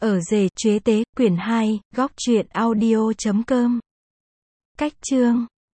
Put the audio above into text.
Ở rể Chuế Tế, quyển 2, góc truyện audio.com. Cách chương